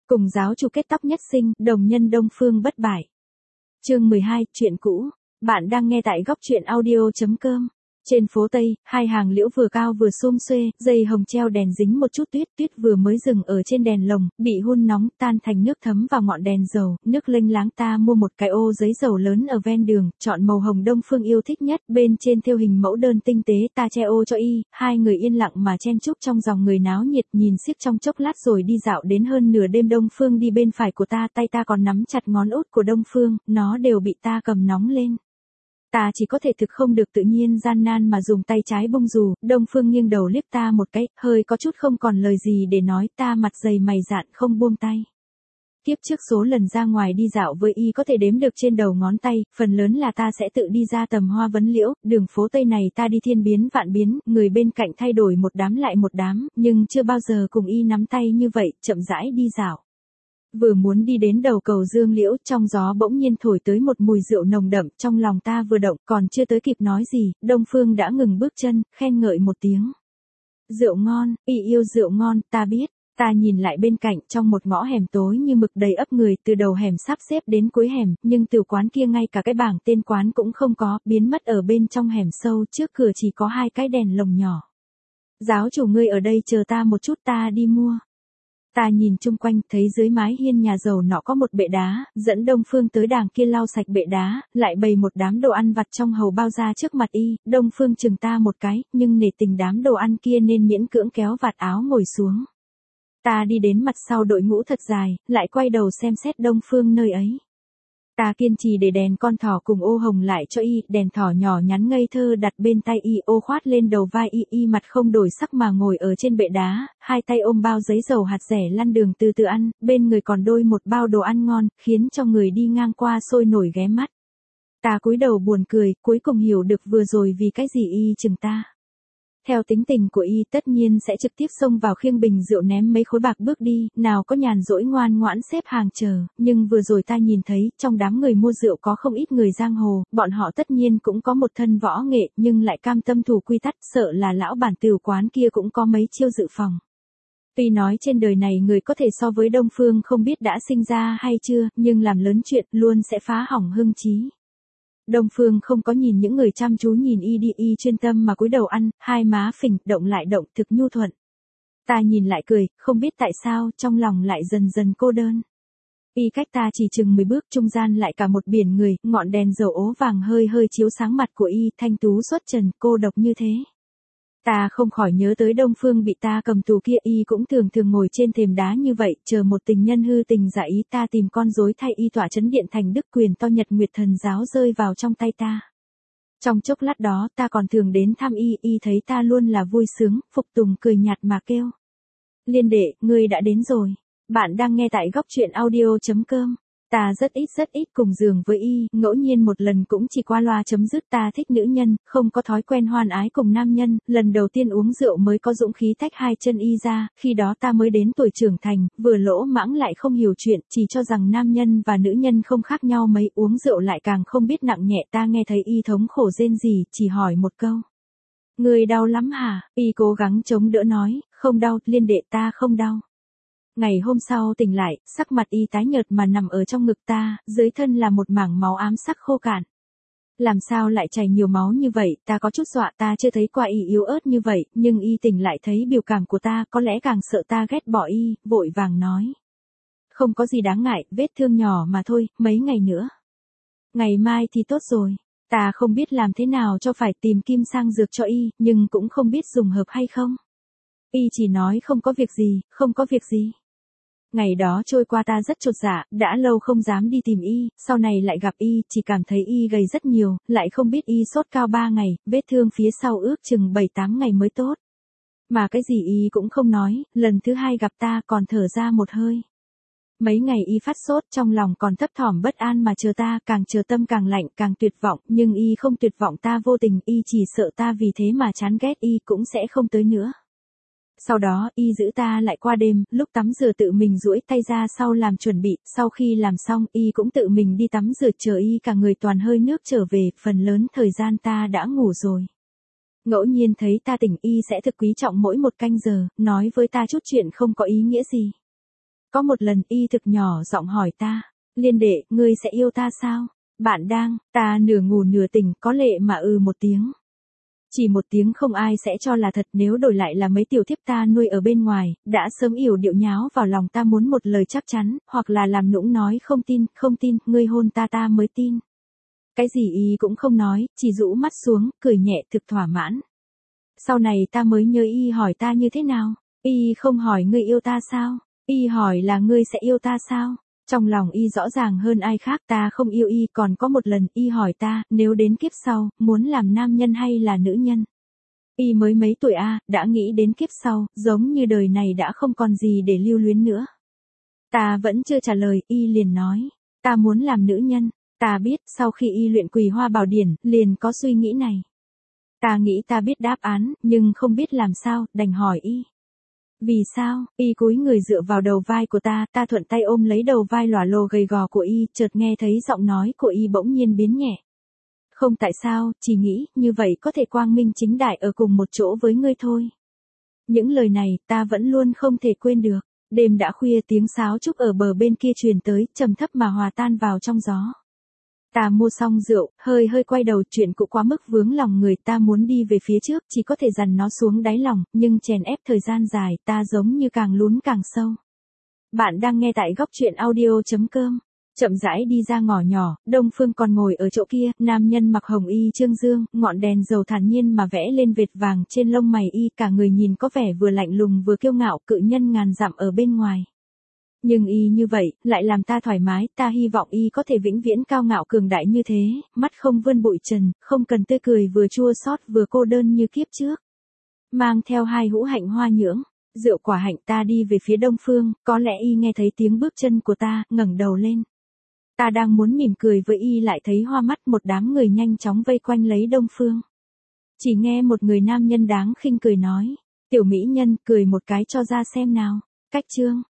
Cùng giáo chủ kết tóc nhất sinh, đồng nhân Đông Phương bất bại. Chương 12, chuyện cũ. Bạn đang nghe tại góc truyện audio.com. Trên phố Tây, hai hàng liễu vừa cao vừa xum xuê, dây hồng treo đèn dính một chút tuyết, tuyết vừa mới dừng ở trên đèn lồng, bị hun nóng tan thành nước thấm vào ngọn đèn dầu, nước lênh láng. Ta mua một cái ô giấy dầu lớn ở ven đường, chọn màu hồng Đông Phương yêu thích nhất, bên trên thêu hình mẫu đơn tinh tế, ta che ô cho y, hai người yên lặng mà chen chúc trong dòng người náo nhiệt, nhìn xiếc trong chốc lát rồi đi dạo đến hơn nửa đêm. Đông Phương đi bên phải của ta, tay ta còn nắm chặt ngón út của Đông Phương, nó đều bị ta cầm nóng lên. Ta chỉ có thể thực không được tự nhiên gian nan mà dùng tay trái bông dù. Đông Phương nghiêng đầu liếc ta một cái, hơi có chút không còn lời gì để nói. Ta mặt dày mày dạn không buông tay. Tiếp trước số lần ra ngoài đi dạo với y có thể đếm được trên đầu ngón tay, phần lớn là ta sẽ tự đi ra tầm hoa vấn liễu, đường phố Tây này ta đi thiên biến vạn biến, người bên cạnh thay đổi một đám lại một đám, nhưng chưa bao giờ cùng y nắm tay như vậy, chậm rãi đi dạo. Vừa muốn đi đến đầu cầu Dương Liễu, trong gió bỗng nhiên thổi tới một mùi rượu nồng đậm, trong lòng ta vừa động, còn chưa tới kịp nói gì, Đông Phương đã ngừng bước chân, khen ngợi một tiếng. Rượu ngon, y yêu rượu ngon, ta biết. Ta nhìn lại bên cạnh, trong một ngõ hẻm tối như mực đầy ắp người, từ đầu hẻm sắp xếp đến cuối hẻm, nhưng từ quán kia ngay cả cái bảng tên quán cũng không có, biến mất ở bên trong hẻm sâu, trước cửa chỉ có hai cái đèn lồng nhỏ. Giáo chủ ngươi ở đây chờ ta một chút, ta đi mua. Ta nhìn chung quanh, thấy dưới mái hiên nhà giàu nọ có một bệ đá, dẫn Đông Phương tới đàng kia lau sạch bệ đá, lại bày một đám đồ ăn vặt trong hầu bao ra trước mặt y. Đông Phương chừng ta một cái, nhưng nể tình đám đồ ăn kia nên miễn cưỡng kéo vạt áo ngồi xuống. Ta đi đến mặt sau đội ngũ thật dài, lại quay đầu xem xét Đông Phương nơi ấy. Ta kiên trì để đèn con thỏ cùng ô hồng lại cho y, đèn thỏ nhỏ nhắn ngây thơ đặt bên tay y, ô khoát lên đầu vai y, y mặt không đổi sắc mà ngồi ở trên bệ đá, hai tay ôm bao giấy dầu hạt rẻ lăn đường từ từ ăn, bên người còn đôi một bao đồ ăn ngon, khiến cho người đi ngang qua sôi nổi ghé mắt. Ta cúi đầu buồn cười, cuối cùng hiểu được vừa rồi vì cái gì y chừng ta. Theo tính tình của y tất nhiên sẽ trực tiếp xông vào khiêng bình rượu ném mấy khối bạc bước đi, nào có nhàn rỗi ngoan ngoãn xếp hàng chờ, nhưng vừa rồi ta nhìn thấy, trong đám người mua rượu có không ít người giang hồ, bọn họ tất nhiên cũng có một thân võ nghệ, nhưng lại cam tâm thủ quy tắc, sợ là lão bản tửu quán kia cũng có mấy chiêu dự phòng. Tuy nói trên đời này người có thể so với Đông Phương không biết đã sinh ra hay chưa, nhưng làm lớn chuyện luôn sẽ phá hỏng hưng chí. Đông Phương không có nhìn những người chăm chú nhìn y đi, y chuyên tâm mà cúi đầu ăn, hai má phình, động lại động, thực nhu thuận. Ta nhìn lại cười, không biết tại sao, trong lòng lại dần dần cô đơn. Y cách ta chỉ chừng 10 bước, trung gian lại cả một biển người, ngọn đèn dầu ố vàng hơi hơi chiếu sáng mặt của y, thanh tú xuất trần, cô độc như thế. Ta không khỏi nhớ tới Đông Phương bị ta cầm tù kia, y cũng thường ngồi trên thềm đá như vậy, chờ một tình nhân hư tình giả ý. Ta tìm con rối thay y tỏa chấn điện thành đức quyền to, Nhật Nguyệt Thần Giáo rơi vào trong tay ta. Trong chốc lát đó ta còn thường đến thăm y, y thấy ta luôn là vui sướng, phục tùng cười nhạt mà kêu. Liên đệ, ngươi đã đến rồi. Bạn đang nghe tại góc truyện audio.com. Ta rất ít cùng giường với y, ngẫu nhiên một lần cũng chỉ qua loa chấm dứt. Ta thích nữ nhân, không có thói quen hoan ái cùng nam nhân, lần đầu tiên uống rượu mới có dũng khí tách hai chân y ra, khi đó ta mới đến tuổi trưởng thành, vừa lỗ mãng lại không hiểu chuyện, chỉ cho rằng nam nhân và nữ nhân không khác nhau mấy, uống rượu lại càng không biết nặng nhẹ. Ta nghe thấy y thống khổ rên rỉ, chỉ hỏi một câu. Người đau lắm hả? Y cố gắng chống đỡ nói, không đau, Liên đệ, ta không đau. Ngày hôm sau tỉnh lại, sắc mặt y tái nhợt mà nằm ở trong ngực ta, dưới thân là một mảng máu ám sắc khô cạn. Làm sao lại chảy nhiều máu như vậy, ta có chút dọa, ta chưa thấy qua y yếu ớt như vậy, nhưng y tỉnh lại thấy biểu cảm của ta, có lẽ càng sợ ta ghét bỏ y, vội vàng nói. Không có gì đáng ngại, vết thương nhỏ mà thôi, mấy ngày nữa. Ngày mai thì tốt rồi. Ta không biết làm thế nào cho phải tìm kim sang dược cho y, nhưng cũng không biết dùng hợp hay không. Y chỉ nói không có việc gì, không có việc gì. Ngày đó trôi qua ta rất chột dạ, đã lâu không dám đi tìm y, sau này lại gặp y, chỉ cảm thấy y gầy rất nhiều, lại không biết y sốt cao 3 ngày, vết thương phía sau ước chừng 7-8 ngày mới tốt. Mà cái gì y cũng không nói, lần thứ hai gặp ta còn thở ra một hơi. Mấy ngày y phát sốt, trong lòng còn thấp thỏm bất an mà chờ ta, càng chờ tâm càng lạnh, càng tuyệt vọng, nhưng y không tuyệt vọng, ta vô tình, y chỉ sợ ta vì thế mà chán ghét y cũng sẽ không tới nữa. Sau đó, y giữ ta lại qua đêm, lúc tắm rửa tự mình duỗi tay ra sau làm chuẩn bị, sau khi làm xong, y cũng tự mình đi tắm rửa, chờ y cả người toàn hơi nước trở về, phần lớn thời gian ta đã ngủ rồi. Ngẫu nhiên thấy ta tỉnh, y sẽ thực quý trọng mỗi một canh giờ, nói với ta chút chuyện không có ý nghĩa gì. Có một lần y thực nhỏ giọng hỏi ta, Liên đệ, ngươi sẽ yêu ta sao? Bạn đang, ta nửa ngủ nửa tỉnh, có lệ mà một tiếng. Chỉ một tiếng không ai sẽ cho là thật, nếu đổi lại là mấy tiểu thiếp ta nuôi ở bên ngoài, đã sớm yểu điệu nháo vào lòng ta muốn một lời chắc chắn, hoặc là làm nũng nói không tin, ngươi hôn ta mới tin. Cái gì y cũng không nói, chỉ rũ mắt xuống, cười nhẹ thực thỏa mãn. Sau này ta mới nhớ y hỏi ta như thế nào, y không hỏi ngươi yêu ta sao, y hỏi là ngươi sẽ yêu ta sao. Trong lòng y rõ ràng hơn ai khác, ta không yêu y. Còn có một lần y hỏi ta, nếu đến kiếp sau, muốn làm nam nhân hay là nữ nhân. Y mới mấy tuổi đã nghĩ đến kiếp sau, giống như đời này đã không còn gì để lưu luyến nữa. Ta vẫn chưa trả lời, y liền nói, ta muốn làm nữ nhân. Ta biết, sau khi y luyện Quỳ Hoa Bảo Điển, liền có suy nghĩ này. Ta nghĩ ta biết đáp án, nhưng không biết làm sao, đành hỏi y. Vì sao? Y cúi người dựa vào đầu vai của ta thuận tay ôm lấy đầu vai lòa lồ gầy gò của y, chợt nghe thấy giọng nói của y bỗng nhiên biến nhẹ. Không tại sao, chỉ nghĩ, như vậy có thể quang minh chính đại ở cùng một chỗ với ngươi thôi. Những lời này, ta vẫn luôn không thể quên được. Đêm đã khuya, tiếng sáo trúc ở bờ bên kia truyền tới, trầm thấp mà hòa tan vào trong gió. Ta mua xong rượu, hơi quay đầu, chuyện cũ quá mức vướng lòng người, ta muốn đi về phía trước, chỉ có thể dằn nó xuống đáy lòng, nhưng chèn ép thời gian dài, ta giống như càng lún càng sâu. Bạn đang nghe tại góc truyện audio.com. Chậm rãi đi ra ngõ nhỏ, Đông Phương còn ngồi ở chỗ kia, nam nhân mặc hồng y trương dương, ngọn đèn dầu thản nhiên mà vẽ lên vệt vàng trên lông mày y, cả người nhìn có vẻ vừa lạnh lùng vừa kiêu ngạo, cự nhân ngàn dặm ở bên ngoài. Nhưng y như vậy, lại làm ta thoải mái, ta hy vọng y có thể vĩnh viễn cao ngạo cường đại như thế, mắt không vươn bụi trần, không cần tươi cười vừa chua xót vừa cô đơn như kiếp trước. Mang theo 2 hũ hạnh hoa nhưỡng, rượu quả hạnh, ta đi về phía Đông Phương, có lẽ y nghe thấy tiếng bước chân của ta, ngẩng đầu lên. Ta đang muốn mỉm cười với y lại thấy hoa mắt một đám người nhanh chóng vây quanh lấy Đông Phương. Chỉ nghe một người nam nhân đáng khinh cười nói, tiểu mỹ nhân, cười một cái cho ra xem nào. Cách chương